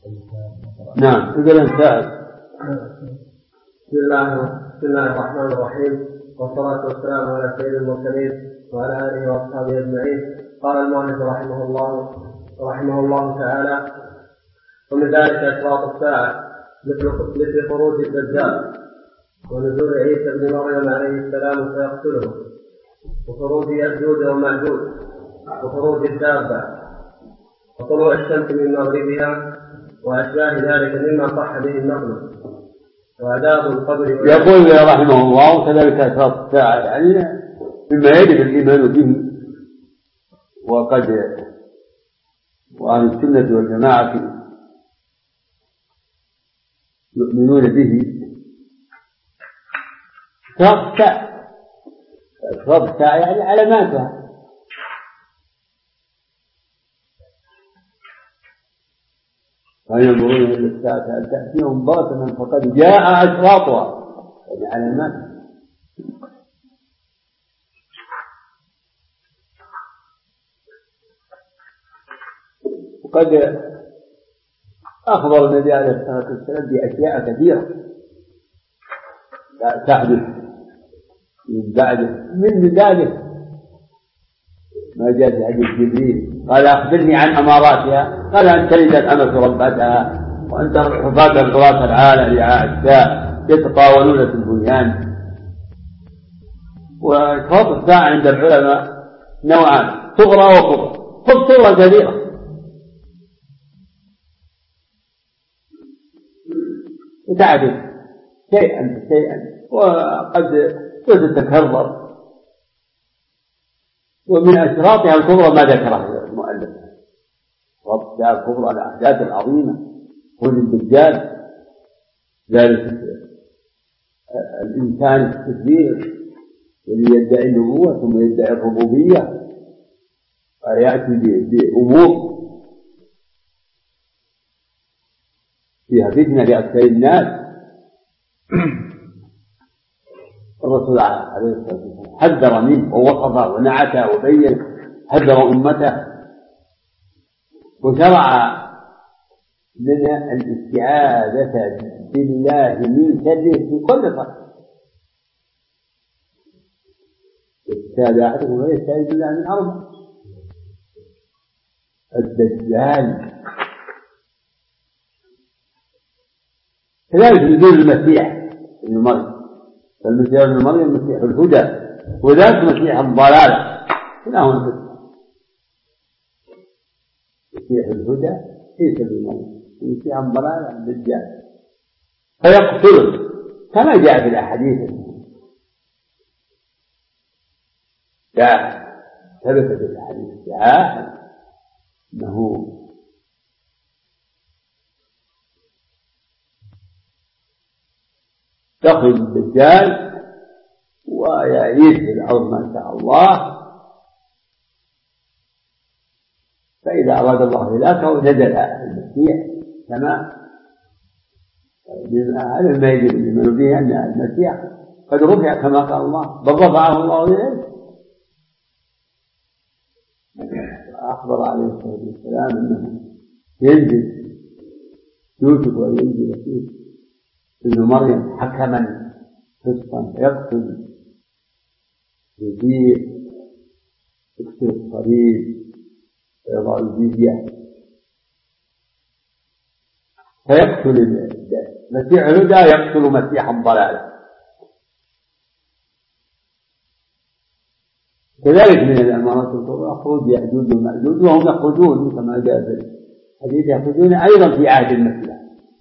نعم. إذا انتهت. بسم الله الرحمن الرحيم، والصلاة والسلام على سيد المرسلين وعلى آله وأصحابه أجمعين. قال المؤلف رحمه الله تعالى: ومن ذلك أشراط الساعة مثل خروج الدجال ونزول عيسى بن مريم عليه السلام فيقتله، وخروج يأجوج ومأجوج، وخروج الدابة، وطلوع الشمس من مغربها، وأشباه ذلك مما صح به النقل، وعذاب القبر. يقول رحمه الله: كذلك أشراط الساعة، يعني مما يجب الإيمان به. وأهل السنة والجماعة يؤمنون به. أشراط الساعة يعني علاماتها. فينظرون إلى الساعة هل تأتيهم بغتة فقد جاء أشراطها، يعني علامات. وقد أخبر النبي عليه الصلاة والسلام بأشياء كثيرة تحدث من ذلك ما جاء في حديث جبريل قال: أخبرني عن أماراتها. قال: أن تلد الأمة ربتها، وأن ترى الحفاة العراة العالة رعاء الشاء يتطاولون في البنيان. وأشراط الساعة عند العلماء نوعان: صغرى وكبرى. صغرى كبيرة وتعدد شيئا وقد تتكرر. ومن أشراطها الكبرى ما ذكره المؤلف: أشراط الساعة الكبرى الأحداث العظيمة، خروج الدجال، ذلك الإنسان الكبير الذي يدعي النبوة ثم يدعي الربوبية ويأتي بأمور فيها فتنة لأكثر الناس. الرسول عليه الصلاة والسلام حذر منه ووصفه ونعته وبين، حذر أمته، وشرع لنا الاستعاذة بالله من شره في كل صلاة. يستعاذ أحدكم ويستعيذ بالله من أربع: الدجال، كذلك نزول المسيح ابن مريم. فالمسيح ابن مريم مسيح الهدى، وذاك مسيح الضلالة. كلاهما مسيح الهدى عيسى ابن مريم، مسيح الضلالة الدجال. فيقتله كما جاء في الأحاديث، ثبت في الأحاديث الصحيحة أنه يخرج الدجال ويعيش في الأرض ما شاء الله، فإذا أراد الله هلاكه نزل المسيح كما هذا ما يجب الإيمان به، أن المسيح قد رفع كما قال الله: بل رفعه الله إليه. أخبر عليه الصلاة والسلام أنه ينزل يوسف وينزل فيه ابن مريم حكما قسطا يقتل، يبيع، يكسر الصليب، ويضع الجزية، فيقتل مسيح الهدى يقتل مسيح الضلال. كذلك من الأمارات الكبرى خروج يأجوج ومأجوج، وهم يخرجون كما جاء في الحديث يخرجون أيضا في عهد المسيح.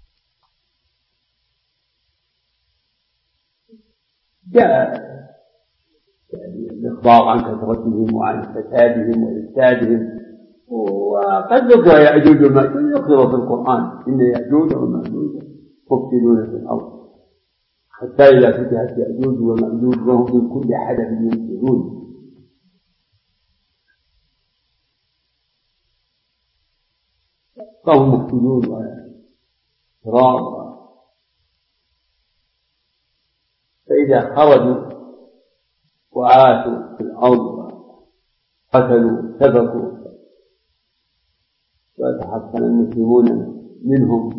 جاء الإخبار عن كثرتهم وعن فسادهم وإفسادهم، وقد ذكر يأجوج ومأجوج يذكر في القرآن: إن يأجوج ومأجوج مفسدون في الأرض حتى إذا فتحت يأجوج ومأجوج وهم من كل حدث ينسلون. فهم مفسدون وشرار. فإذا خرجوا وعاشوا في الأرض قتلوا سبقوا وتحصن المسلمون منهم.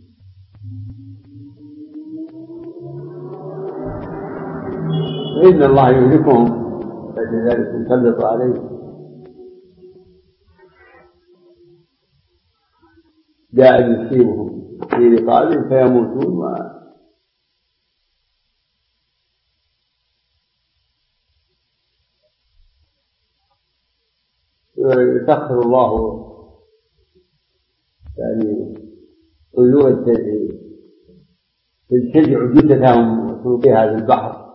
فإن الله يهلكهم فلذلك يسلط عليهم داء يصيبهم في رقابهم فيموتون ويسخر الله يعني طيور تنتزع جثثهم وتلقيها في البحر.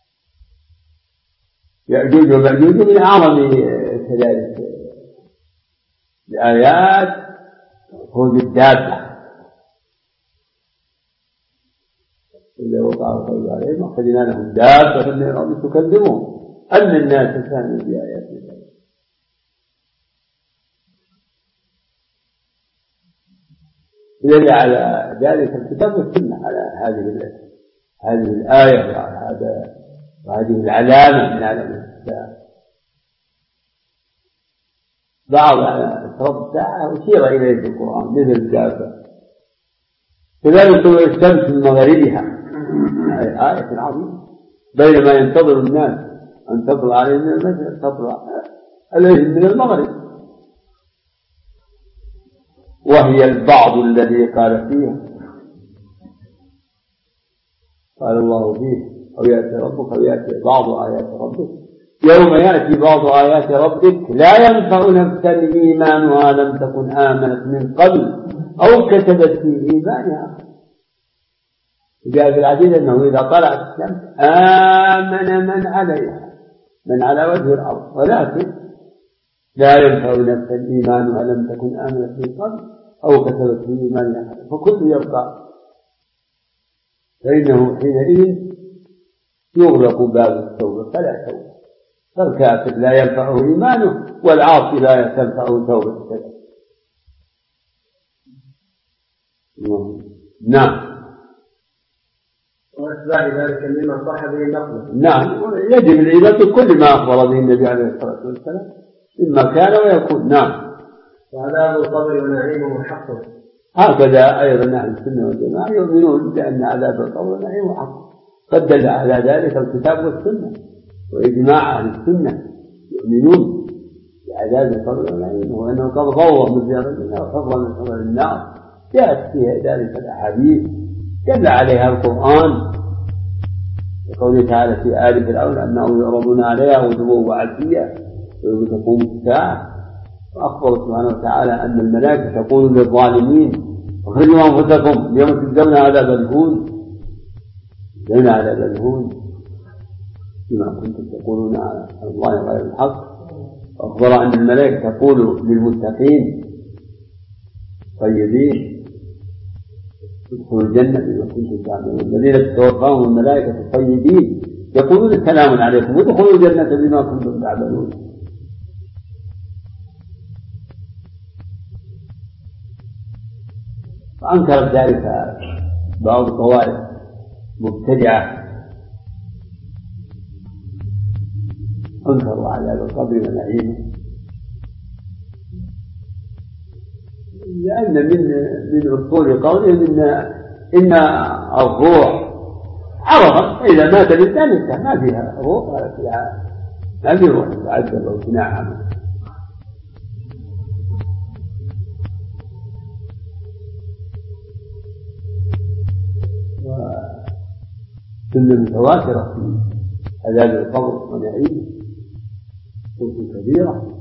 يأجوج ومأجوج من أعظم كذلك الآيات خروج الدابة إذا وقع القول عليهم أخرجنا لهم دابة من الأرض تكذبهم أن الناس كانوا بآيات الله. دل على ذلك الكتاب والسنة على هذه الآية وهذه العلامة من علامات الساعة. بعض أسباب الساعة أشير إليه في القرآن مثل الدابة. كذلك طلوع الشمس من مغربها آية عظيمة بينما ينتظر الناس أن تطلع عليهم من المشرق تطلع عليهم من المغرب. وهي البعض الذي قال فيه قال الله فيه أو يأتي ربك أو يأتي بعض آيات ربك يوم يأتي بعض آيات ربك لا ينفع نفسا إيمانها لم تكن آمنت من قبل أو كتبت في إيمانها. جاء في الحديث أنه إذا طلعت الشمس آمن من عليها من على وجه الأرض ولكن لا ينفع نفسا إيمانها لم تكن آمنت من قبل أو كتبت في إيمانها فكل يبقى فإنه حينئذ يغلق باب التوبة فلا توبة. فالكافر لا ينفعه إيمانه والعاصي لا تنفعه توبة. نعم. وأتباع ذلك مما صح به نقله. نعم يجب العبادة بكل ما أخبر به النبي عليه الصلاة والسلام إما كان ويكون. نعم. وعذاب القبر ونعيمه حق. هكذا أيضا أهل السنة والجماعة يؤمنون بأن عذاب القبر ونعيمه حق. قد دل على ذلك الكتاب والسنة وإجماع أهل السنة يؤمنون بعذاب القبر ونعيمه وأنه قد غوض من زيارة النار وحفظ من حفظ النار. جاءت فيها ذلك الأحاديث دل عليها القرآن وقوله تعالى في آل فرعون أنهم يعرضون عليها غدوا وعشيا ويوم تقوم الساعة. وأخبر سبحانه وتعالى أن الملائكة تقول للظالمين اخرجوا أنفسكم اليوم تجزون عذاب الهون بما كنتم تقولون على الله غير الحق. وأخبر أن الملائكة تقول للمتقين طيبين ادخلوا الجنة بما كنتم تعملون الذين تتوفاهم الملائكة الطيبين يقولون سلام عليكم ادخلوا الجنة بما كنتم تعملون. وأنكرت ذلك بعض الطوائف مبتدعة أنكروا عذاب القبر ونعيمه لأن من أصول قولهم إن الروح عرضت إذا مات الإنسان ما فيها روح ولا فيها ما فيه روح تعذب أو تنعم. وسنة متواترة في عذاب القبر ونعيمه سنة كبيرة.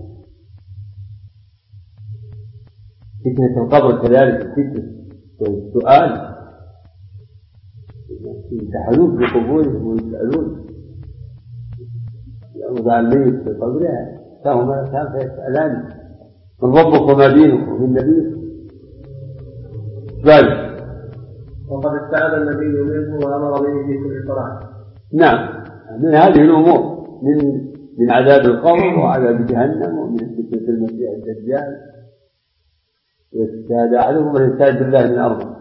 فتنة القبر كذلك فتنة والسؤال يمتحنون في قبورهم ويسألون يوضع الميت في قبرها فهما كان فيسألان من ربك وما دينك ومن نبيك ذلك. وقد استعاذ النبي منه وأمر به في كل صلاة. نعم من هذه الأمور من عذاب القبر وعذاب جهنم ومن فتنة المسيح الدجال والاستعاذة عليهم والاستعاذة بالله من الأرض.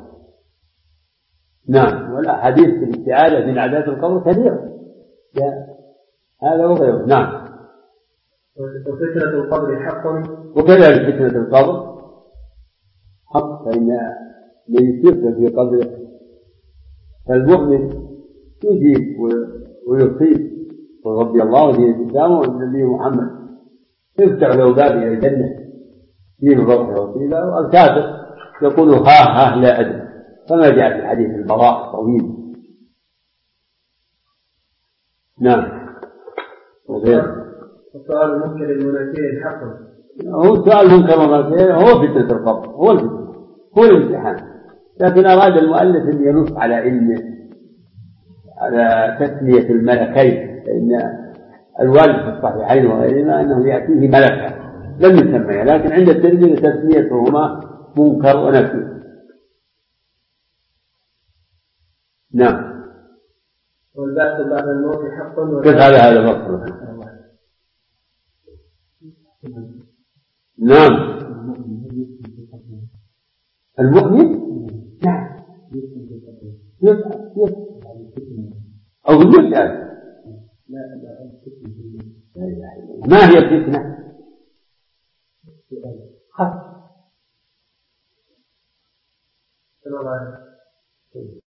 نعم والأحاديث في الاستعاذة من عذاب القبر كثيرة هذا وغيره. نعم. وفتنة القبر حق. وكذلك فتنة القبر حق فإن من يفتن في قبره. فالمؤمن يجيب ويصيب، ورضي الله دين الإسلام والنبي محمد يفتح له باب إلى الجنة دين الرفع والطيبة. والكافر يقول ها لا أدري، كما جاء في حديث البراء طويل. نعم. وسؤال المنكر المنكرين حق. هو سؤال المنكر والنكير هو فتنة القبر، هو الفتنة، هو الامتحان. لكن أراد المؤلف أن ينص على علمه على تسمية الملكين، فإن الوارد في الصحيحين وغيرهما أنه يأتيه ملكا لم يسميه، لكن عند الترمذي تسميتهما منكر ونكير. نعم. والبعث بعد الموت حق. كيف هذا فصل؟ نعم. المؤمن نعم يسأل أو يسأل. ما هي الفتنة؟ خلاص.